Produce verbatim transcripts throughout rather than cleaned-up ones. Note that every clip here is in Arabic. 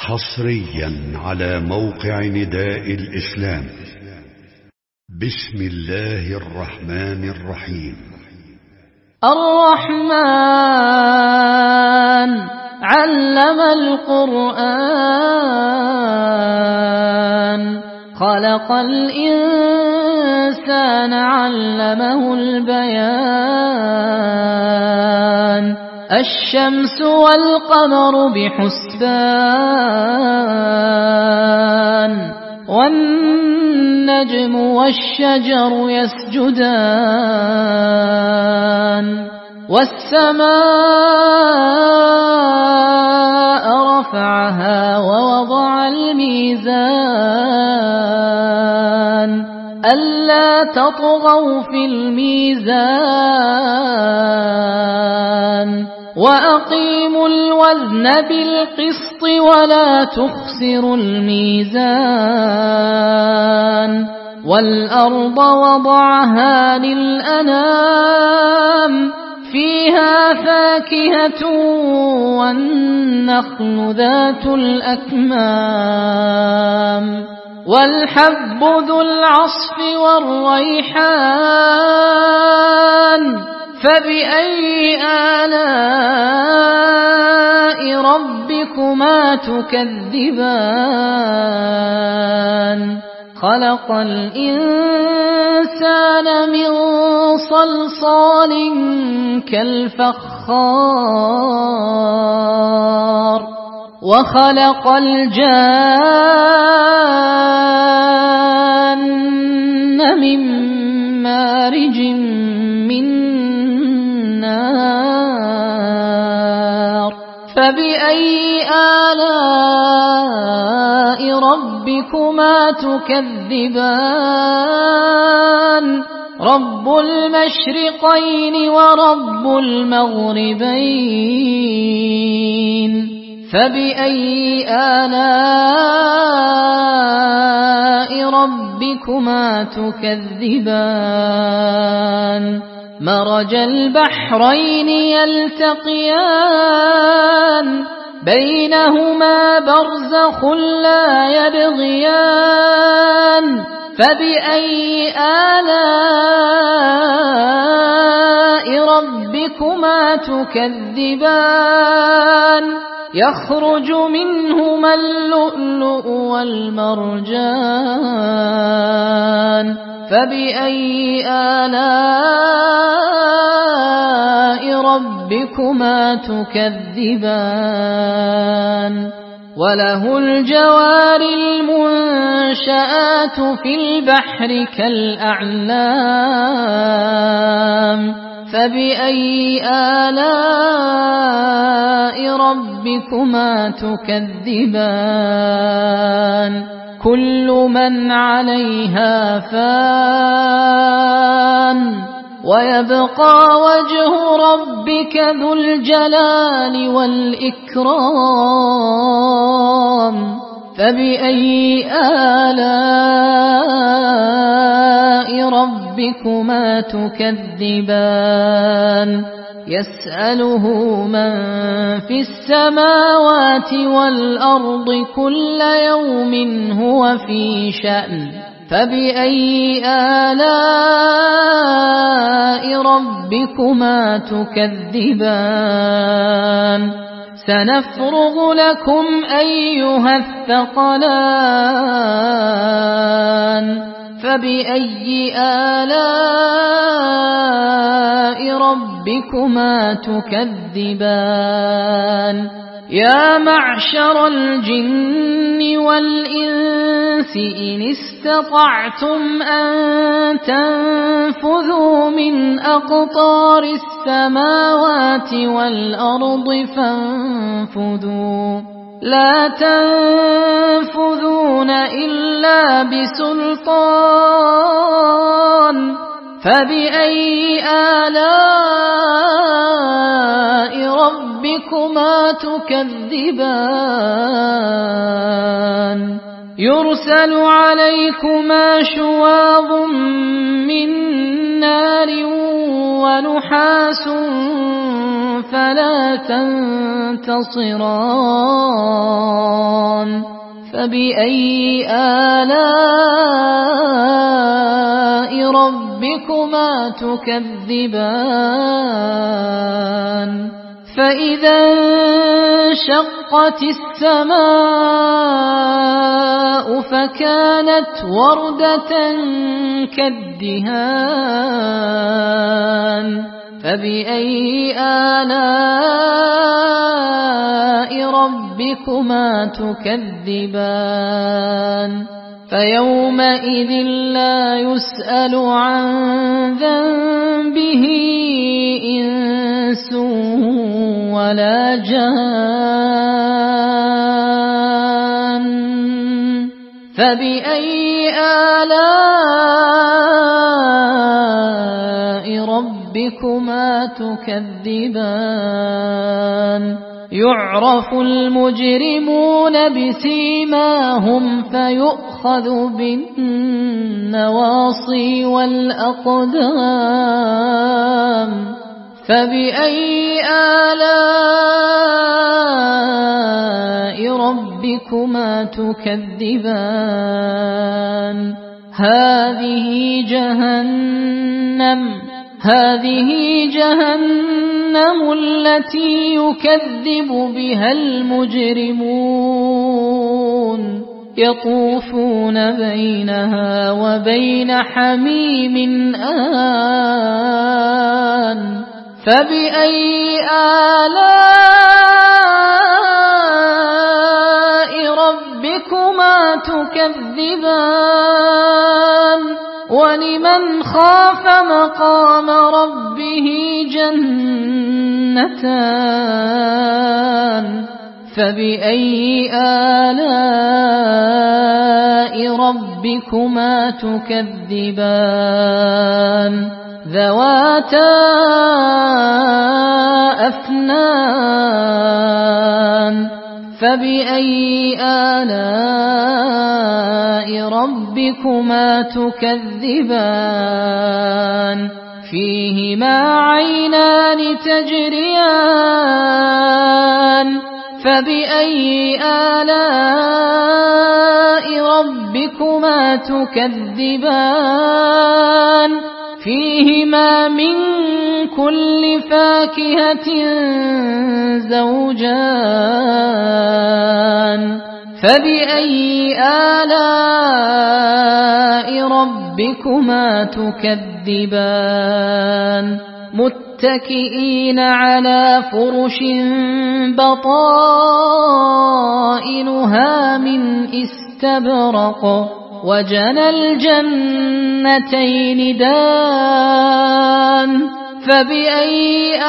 حصريا على موقع نداء الإسلام. بسم الله الرحمن الرحيم. الرحمن علم القرآن، خلق الإنسان علمه البيان، الشمس والقمر بحسبان، والنجم والشجر يسجدان، والسماء رفعها ووضع الميزان، ألا تطغوا في الميزان، وأقيموا الوزن بالقسط ولا تخسروا الميزان، والأرض وضعها للأنام، فيها فاكهة والنخل ذات الأكمام، والحب ذو العصف والريحان، فبأي آلاء ربكما تكذبان؟ خلق الإنسان من صلصال كالفخار، وخلق الجان من مارج من نار، فبأي آلاء ربكما تكذبان؟ رب المشرقين ورب المغربين، فبأي آلاء ربكما تكذبان؟ مرج البحرين يلتقيان، بينهما برزخ لا يبغيان، فبأي آلاء ربكما تكذبان؟ يخرج منهما اللؤلؤ والمرجان، فبأي آلاء ربكما تكذبان؟ وله الجوار المنشآت في البحر كالأعلام، فبأي آلاء ربكما تكذبان؟ كل من عليها فان، ويبقى وجه ربك ذو الجلال والإكرام، فبأي آلاء ربكما تكذبان؟ يسأله من في السماوات والأرض كل يوم هو في شأن، فبأي آلاء ربكما تكذبان؟ سنفرغ لكم أيها الثقلان، فبأي آلاء ربكما تكذبان؟ يا معشر الجن والإنس إن استطعتم أن تنفذوا من أقطار السماوات والأرض فانفذوا، لا تنفذون إلا بسلطان، فبأي آلاء ربكما تكذبان؟ يرسل عليكما شواظ من نار ونحاس فلا تنتصران فبأي آلاء ربكما تكذبان فإذا انشقت السماء فكانت وردة كالدهان فبأي آلاء ربكما تكذبان فيومئذ لا يسأل عن ذنبه إنس ولا جان فبأي آلاء ربكما تكذبان يعرف المجرمون بسيماهم فيؤخذ بالنواصي والأقدام فبأي آلاء ربكما تكذبان هذه جهنم هذه جهنم التي يكذب بها المجرمون يطوفون بينها وبين حميم آن فبأي آلاء ربكما تكذبان ولمن خاف مقام ربه جنتان فبأي آلاء ربكما تكذبان ذواتا أفنان فبأي آلاء ربكما تكذبان فيهما عينان تجريان فبأي آلاء ربكما تكذبان فيهما من كل فاكهة زوجان فبأي آلاء ربكما تكذبان متكئين على فرش بطائنها من استبرق وجنى الجنتين دان فبأي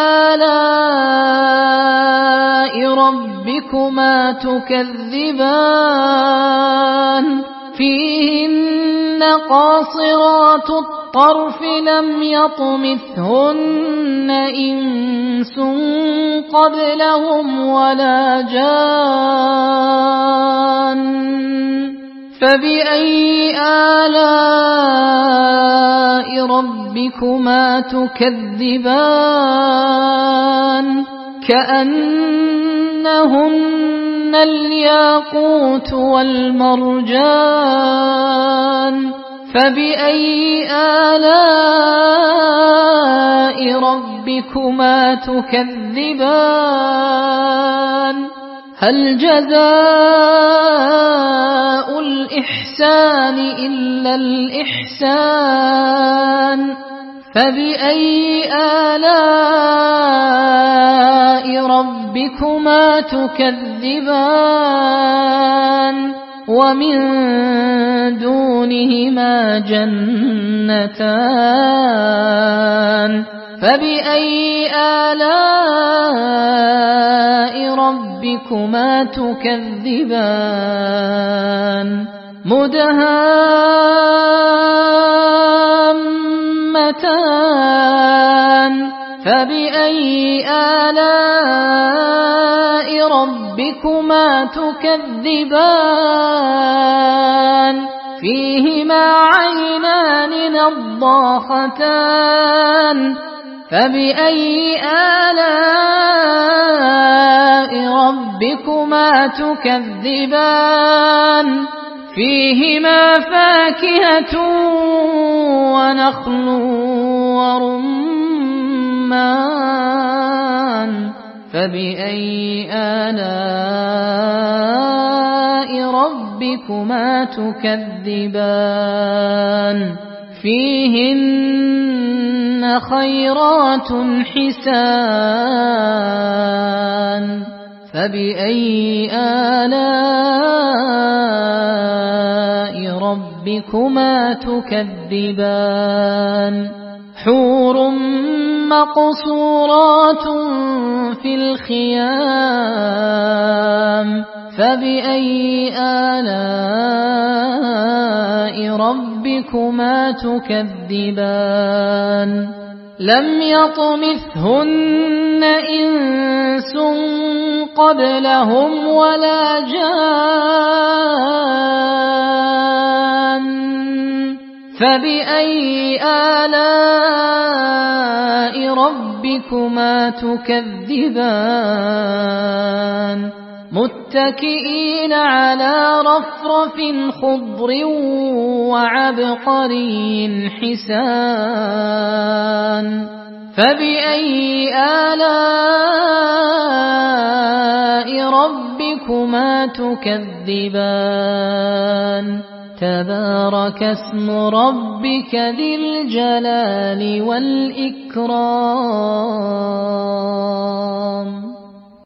آلاء ربكما تكذبان فيهن قاصرات الطرف لم يطمثهن إنس قبلهم ولا جان فبأي آلاء ربكما تكذبان كأنهن الياقوت والمرجان فبأي آلاء ربكما تكذبان هل جزاء الإحسان إلا الإحسان فبأي آلاء ربكما تكذبان ومن دونهما جنتان فبأي آلاء ربكما تكذبان مدهامتان فبأي آلاء ربكما تكذبان فيهما عينان نضاختان فبأي آلاء ربكما تكذبان فيهما فاكهة ونخل ورمان فبأي آلاء ربكما تكذبان فيهن خيرات حسان فبأي آلاء ربكما تكذبان حور مقصورات في الخيام فبأي آلاء ربكما تكذبان لم يطمثهن إنس قبلهم ولا جان فبأي آلاء ربكما تكذبان متكئين على رفرف خضر وعبقري حسان فبأي آلاء ربكما تكذبان تبارك اسم ربك ذي الجلال والإكرام